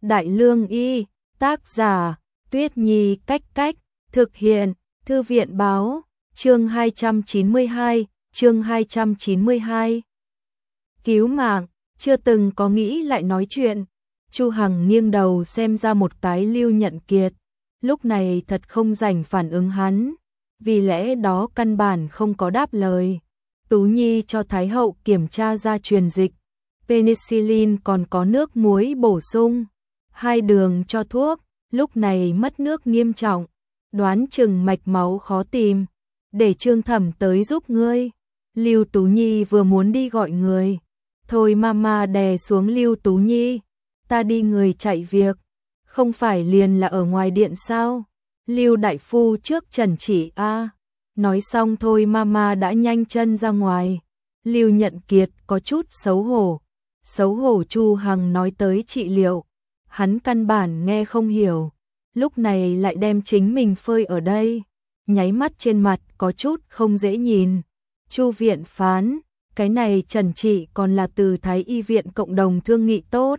Đại Lương Y, tác giả, Tuyết Nhi Cách Cách, thực hiện, Thư viện Báo, chương 292, chương 292. Cứu mạng, chưa từng có nghĩ lại nói chuyện. Chu Hằng nghiêng đầu xem ra một cái Lưu Nhận Kiệt, lúc này thật không rảnh phản ứng hắn, vì lẽ đó căn bản không có đáp lời. Tú Nhi cho Thái hậu kiểm tra ra truyền dịch, penicillin còn có nước muối bổ sung, 2 đường cho thuốc, lúc này mất nước nghiêm trọng, đoán chừng mạch máu khó tìm, để Trương Thẩm tới giúp ngươi. Lưu Tú Nhi vừa muốn đi gọi người, thôi mama đè xuống Lưu Tú Nhi, ta đi người chạy việc, không phải liền là ở ngoài điện sao? Lưu đại phu trước trần chỉ a. Nói xong thôi mama đã nhanh chân ra ngoài. Lưu Nhận Kiệt có chút xấu hổ Chu Hằng nói tới trị liệu, hắn căn bản nghe không hiểu, lúc này lại đem chính mình phơi ở đây, nháy mắt trên mặt có chút không dễ nhìn. Chu viện phán, cái này trần trị còn là từ Thái y viện cộng đồng thương nghị tốt.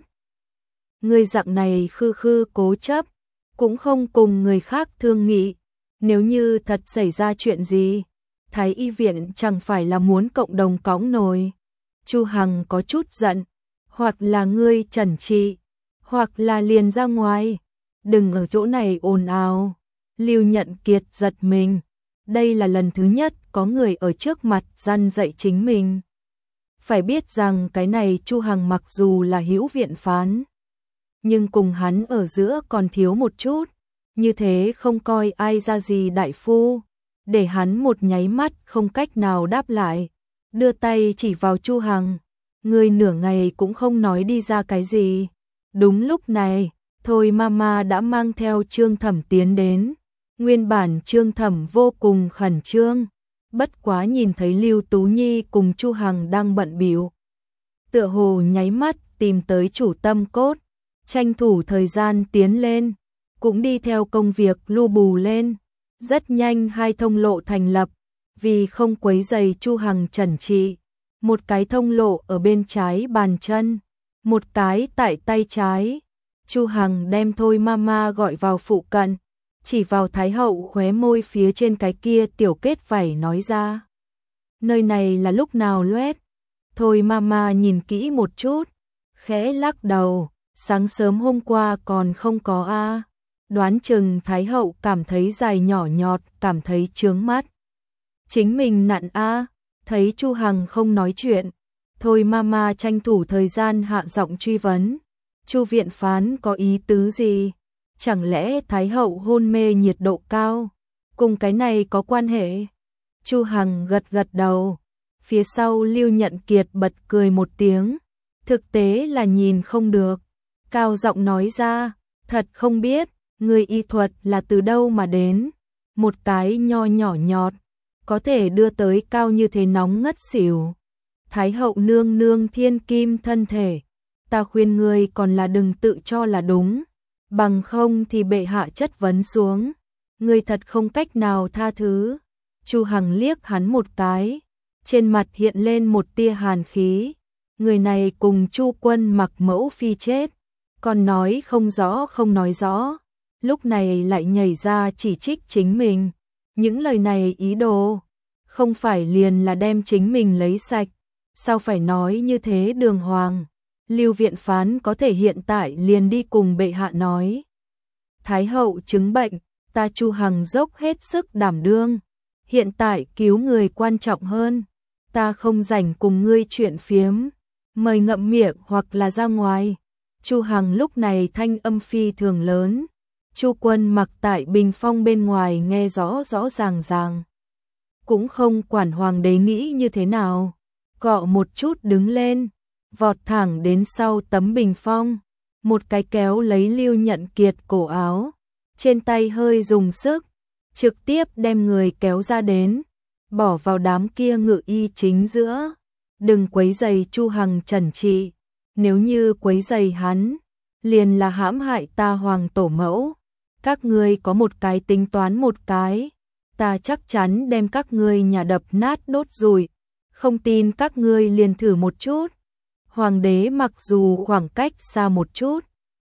Người dạng này khư cố chấp, cũng không cùng người khác thương nghị, nếu như thật xảy ra chuyện gì, Thái y viện chẳng phải là muốn cộng đồng cõng nồi. Chu Hằng có chút giận, hoặc là ngươi trần trị, hoặc là liền ra ngoài, đừng ở chỗ này ồn ào. Lưu Nhận Kiệt giật mình, đây là lần thứ nhất có người ở trước mặt răn dạy chính mình. Phải biết rằng cái này Chu Hằng mặc dù là hữu viện phán, nhưng cùng hắn ở giữa còn thiếu một chút, như thế không coi ai ra gì đại phu, để hắn một nháy mắt không cách nào đáp lại, đưa tay chỉ vào Chu Hằng, người nửa ngày cũng không nói đi ra cái gì. Đúng lúc này, thôi mama đã mang theo Trương Thẩm tiến đến, nguyên bản Trương Thẩm vô cùng khẩn trương, bất quá nhìn thấy Lưu Tú Nhi cùng Chu Hằng đang bận bịu, tựa hồ nháy mắt tìm tới chủ tâm cốt, tranh thủ thời gian tiến lên, cũng đi theo công việc lu bù lên. Rất nhanh 2 thông lộ thành lập, vì không quấy rầy Chu Hằng trần trị, một cái thông lộ ở bên trái bàn chân, một cái tại tay trái. Chu Hằng đem thôi mama gọi vào phụ cận, chỉ vào Thái hậu khóe môi phía trên cái kia tiểu kết vảy nói ra. Nơi này là lúc nào loét? Thôi mama nhìn kỹ một chút, khẽ lắc đầu, sáng sớm hôm qua còn không có a. Đoán chừng Thái hậu cảm thấy dài nhỏ nhọt, cảm thấy chướng mắt. Chính mình nặn a. Thấy Chu Hằng không nói chuyện, thôi mama tranh thủ thời gian hạ giọng truy vấn. Chu viện phán có ý tứ gì? Chẳng lẽ Thái hậu hôn mê nhiệt độ cao, cùng cái này có quan hệ? Chu Hằng gật gật đầu. Phía sau Lưu Nhận Kiệt bật cười một tiếng, thực tế là nhìn không được, cao giọng nói ra, thật không biết, người y thuật là từ đâu mà đến, một cái nho nhỏ nhọt, có thể đưa tới cao như thế nóng ngất xỉu. Thái hậu nương nương thiên kim thân thể, ta khuyên ngươi còn là đừng tự cho là đúng, bằng không thì bệ hạ chất vấn xuống, ngươi thật không cách nào tha thứ. Chu Hằng liếc hắn một cái, trên mặt hiện lên một tia hàn khí, người này cùng Chu Quân Mặc mẫu phi chết, còn nói không rõ không nói rõ, lúc này lại nhảy ra chỉ trích chính mình, những lời này ý đồ, không phải liền là đem chính mình lấy sạch, sao phải nói như thế đường hoàng. Lưu viện phán có thể hiện tại liền đi cùng bệ hạ nói. Thái hậu chứng bệnh, ta Chu Hằng dốc hết sức đảm đương, hiện tại cứu người quan trọng hơn, ta không rảnh cùng ngươi chuyện phiếm, mời ngậm miệng hoặc là ra ngoài. Chu Hằng lúc này thanh âm phi thường lớn, Chu Quân Mặc tại bình phong bên ngoài nghe rõ rõ ràng, cũng không quản hoàng đế nghĩ như thế nào, cọ một chút đứng lên, vọt thẳng đến sau tấm bình phong, một cái kéo lấy Lưu Nhận Kiệt cổ áo, trên tay hơi dùng sức, trực tiếp đem người kéo ra đến, bỏ vào đám kia ngự y chính giữa. Đừng quấy rầy Chu Hằng trần trị, nếu như quấy rầy hắn, liền là hãm hại ta hoàng tổ mẫu. Các ngươi có một cái tính toán một cái, ta chắc chắn đem các ngươi nhà đập nát đốt rùi, không tin các ngươi liền thử một chút. Hoàng đế mặc dù khoảng cách xa một chút,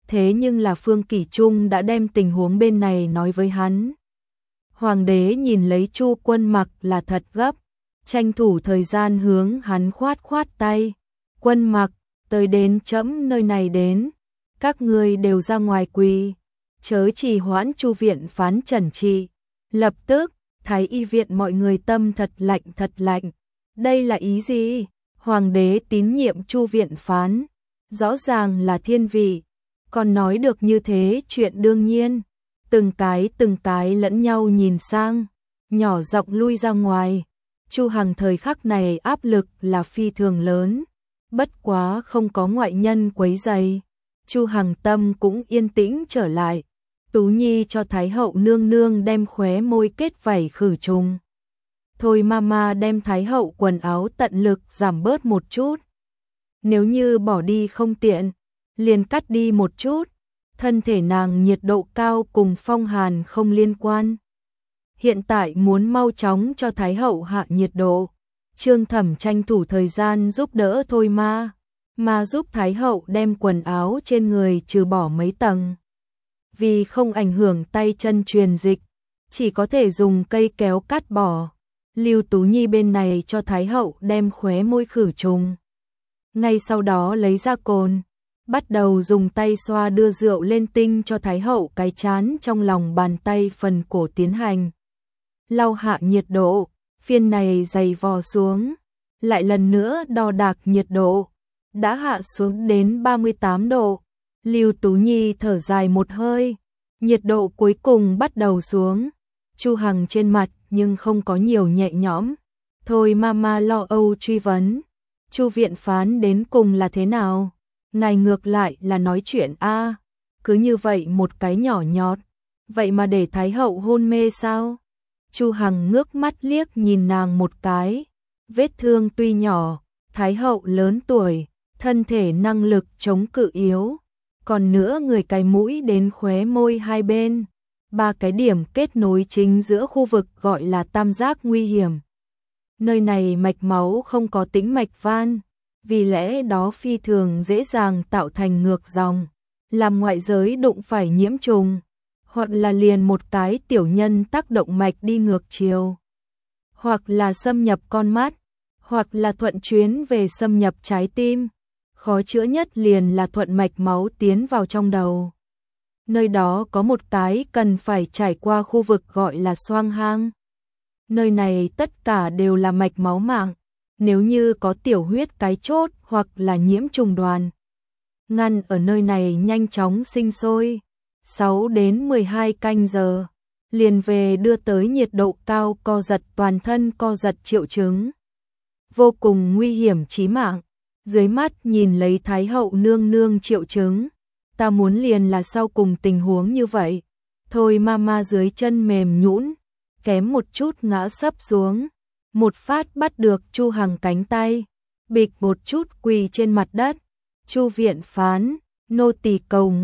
thế nhưng là Phương Kỷ Trung đã đem tình huống bên này nói với hắn. Hoàng đế nhìn lấy Chu Quân Mặc là thật gấp, tranh thủ thời gian hướng hắn khoát khoát tay. Quân Mặc, tới đến trẫm nơi này đến, các ngươi đều ra ngoài quỳ, chớ trì hoãn. Chu viện phán trần trị. Lập tức, Thái y viện mọi người tâm thật lạnh. Đây là ý gì? Hoàng đế tín nhiệm Chu viện phán, rõ ràng là thiên vị, còn nói được như thế chuyện đương nhiên. Từng cái lẫn nhau nhìn sang, nhỏ giọng lui ra ngoài. Chu Hằng thời khắc này áp lực là phi thường lớn, bất quá không có ngoại nhân quấy rầy, Chu Hằng tâm cũng yên tĩnh trở lại. Tú Nhi cho Thái hậu nương nương đem khóe môi kết vảy khử trùng. Thôi mama đem Thái hậu quần áo tận lực giảm bớt một chút. Nếu như bỏ đi không tiện, liền cắt đi một chút. Thân thể nàng nhiệt độ cao cùng phong hàn không liên quan. Hiện tại muốn mau chóng cho Thái hậu hạ nhiệt độ. Trương Thẩm tranh thủ thời gian giúp đỡ Thôi mà giúp Thái hậu đem quần áo trên người trừ bỏ mấy tầng. Vì không ảnh hưởng tay chân truyền dịch, chỉ có thể dùng cây kéo cắt bỏ. Lưu Tú Nhi bên này cho Thái hậu đem khóe môi khử trùng. Ngay sau đó lấy ra cồn, bắt đầu dùng tay xoa đưa rượu lên tinh cho Thái hậu cái chán trong lòng bàn tay phần cổ tiến hành. Lau hạ nhiệt độ, phiên này dày vò xuống, lại lần nữa đo đạc nhiệt độ, đã hạ xuống đến 38 độ. Lưu Tú Nhi thở dài một hơi, nhiệt độ cuối cùng bắt đầu xuống. Chu Hằng trên mặt nhưng không có nhiều nhẹ nhõm. Thôi mama lo âu truy vấn, Chu viện phán đến cùng là thế nào? Ngài ngược lại là nói chuyện a, cứ như vậy một cái nhỏ nhọt, vậy mà để Thái hậu hôn mê sao? Chu Hằng ngước mắt liếc nhìn nàng một cái, vết thương tuy nhỏ, Thái hậu lớn tuổi, thân thể năng lực chống cự yếu, còn nữa người cái mũi đến khóe môi hai bên, ba cái điểm kết nối chính giữa khu vực gọi là tam giác nguy hiểm. Nơi này mạch máu không có tĩnh mạch van, vì lẽ đó phi thường dễ dàng tạo thành ngược dòng, làm ngoại giới đụng phải nhiễm trùng, hoặc là liền một cái tiểu nhân tác động mạch đi ngược chiều, hoặc là xâm nhập con mắt, hoặc là thuận chuyến về xâm nhập trái tim. Khó chữa nhất liền là thuận mạch máu tiến vào trong đầu. Nơi đó có một cái cần phải trải qua khu vực gọi là xoang hang. Nơi này tất cả đều là mạch máu mạng, nếu như có tiểu huyết cái chốt hoặc là nhiễm trùng đoàn, ngăn ở nơi này nhanh chóng sinh sôi, 6 đến 12 canh giờ, liền về đưa tới nhiệt độ cao co giật toàn thân co giật triệu chứng. Vô cùng nguy hiểm chí mạng. Dưới mắt nhìn lấy Thái hậu nương nương triệu chứng, ta muốn liền là sau cùng tình huống như vậy. Thôi mama dưới chân mềm nhũn, kém một chút ngã sấp xuống, một phát bắt được Chu Hằng cánh tay, bịch một chút quỳ trên mặt đất. Chu viện phán, nô tỳ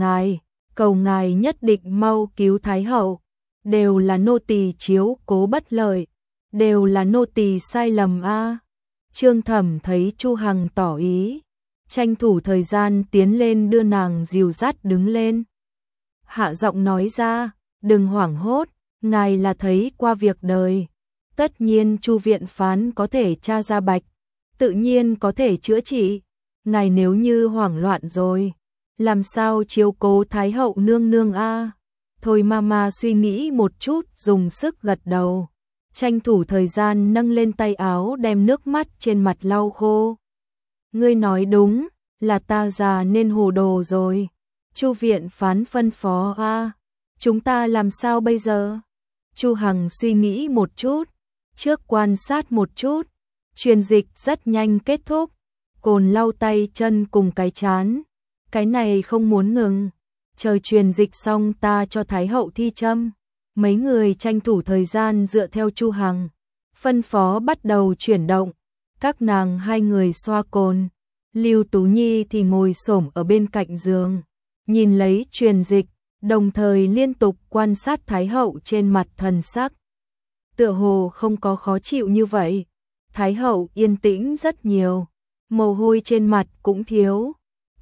cầu ngài nhất định mau cứu Thái hậu, đều là nô tỳ chiếu cố bất lợi, đều là nô tỳ sai lầm a. Trương Thẩm thấy Chu Hằng tỏ ý, tranh thủ thời gian tiến lên đưa nàng dìu dắt đứng lên. Hạ giọng nói ra, đừng hoảng hốt, ngài là thấy qua việc đời. Tất nhiên Chu viện phán có thể tra ra bạch, tự nhiên có thể chữa trị. Ngài nếu như hoảng loạn rồi, làm sao chiếu cố Thái hậu nương nương a? Thôi mama suy nghĩ một chút dùng sức gật đầu. Tranh thủ thời gian nâng lên tay áo đem nước mắt trên mặt lau khô. Ngươi nói đúng, là ta già nên hồ đồ rồi. Chu viện phán phân phó a, chúng ta làm sao bây giờ? Chu Hằng suy nghĩ một chút, trước quan sát một chút, truyền dịch rất nhanh kết thúc, cồn lau tay chân cùng cái chán. Cái này không muốn ngừng, chờ truyền dịch xong ta cho Thái hậu thi châm. Mấy người tranh thủ thời gian dựa theo Chu Hằng phân phó bắt đầu chuyển động, các nàng hai người xoa cồn, Lưu Tú Nhi thì ngồi xổm ở bên cạnh giường, nhìn lấy truyền dịch, đồng thời liên tục quan sát Thái hậu trên mặt thần sắc. Tựa hồ không có khó chịu như vậy, Thái hậu yên tĩnh rất nhiều, mồ hôi trên mặt cũng thiếu.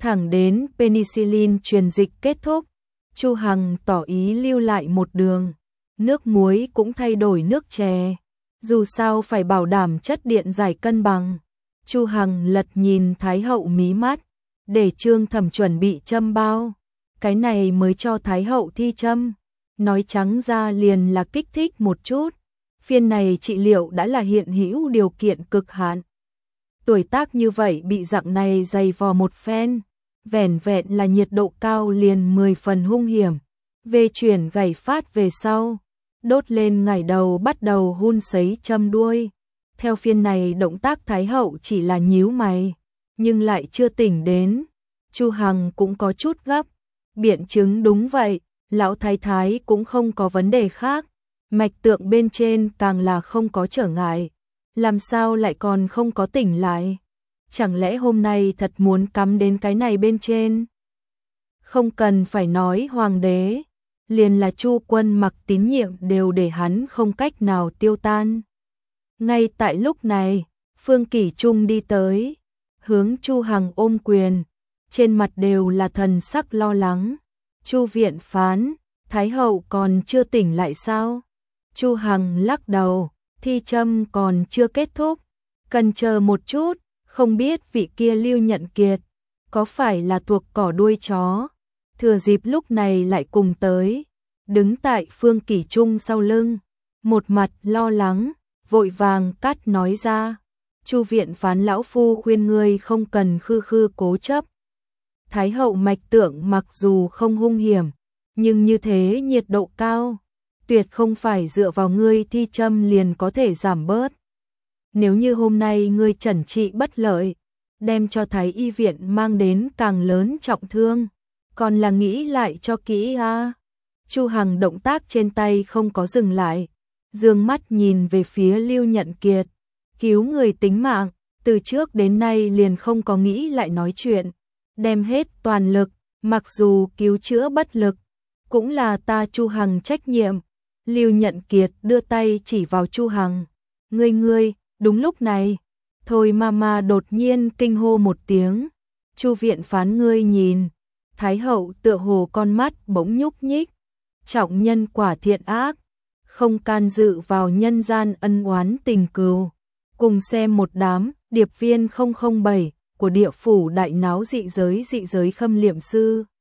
Thẳng đến penicillin truyền dịch kết thúc, Chu Hằng tỏ ý lưu lại một đường, nước muối cũng thay đổi nước chè, dù sao phải bảo đảm chất điện giải cân bằng. Chu Hằng lật nhìn Thái hậu mí mắt, để Trương Thẩm chuẩn bị châm bao, cái này mới cho Thái hậu thi châm, nói trắng ra liền là kích thích một chút, phiên này trị liệu đã là hiện hữu điều kiện cực hạn. Tuổi tác như vậy bị dạng này dày vò một phen, vẻn vẹn là nhiệt độ cao liền 10 phần hung hiểm, về chuyển gảy phát về sau, đốt lên ngải đầu bắt đầu hun sấy châm đuôi. Theo phiên này động tác Thái hậu chỉ là nhíu mày, nhưng lại chưa tỉnh đến. Chu Hằng cũng có chút gấp, biện chứng đúng vậy, lão thái thái cũng không có vấn đề khác, mạch tượng bên trên càng là không có trở ngại, làm sao lại còn không có tỉnh lại? Chẳng lẽ hôm nay thật muốn cắm đến cái này bên trên? Không cần phải nói hoàng đế, liền là Chu Quân Mặc tín nhiệm đều để hắn không cách nào tiêu tan. Ngay tại lúc này, Phương Kỷ Trung đi tới, hướng Chu Hằng ôm quyền, trên mặt đều là thần sắc lo lắng. Chu viện phán, Thái hậu còn chưa tỉnh lại sao? Chu Hằng lắc đầu, thi châm còn chưa kết thúc, cần chờ một chút, không biết vị kia Lưu Nhận Kiệt có phải là thuộc cỏ đuôi chó, thừa dịp lúc này lại cùng tới, đứng tại Phương Kỷ Trung sau lưng, một mặt lo lắng, vội vàng cắt nói ra, Chu viện phán lão phu khuyên ngươi không cần khư khư cố chấp. Thái hậu mạch tượng mặc dù không hung hiểm, nhưng như thế nhiệt độ cao, tuyệt không phải dựa vào ngươi thi châm liền có thể giảm bớt. Nếu như hôm nay ngươi chẩn trị bất lợi, đem cho Thái y viện mang đến càng lớn trọng thương, còn là nghĩ lại cho kỹ a. Chu Hằng động tác trên tay không có dừng lại, dương mắt nhìn về phía Lưu Nhận Kiệt, cứu người tính mạng, từ trước đến nay liền không có nghĩ lại nói chuyện, đem hết toàn lực, mặc dù cứu chữa bất lực, cũng là ta Chu Hằng trách nhiệm. Lưu Nhận Kiệt đưa tay chỉ vào Chu Hằng, ngươi, đúng lúc này, thôi mama đột nhiên kinh hô một tiếng, Chu viện phán ngươi nhìn, Thái hậu tựa hồ con mắt bỗng nhúc nhích, trọng nhân quả thiện ác, không can dự vào nhân gian ân oán tình cừu, cùng xem một đám điệp viên 007 của địa phủ đại náo dị giới khâm liệm sư.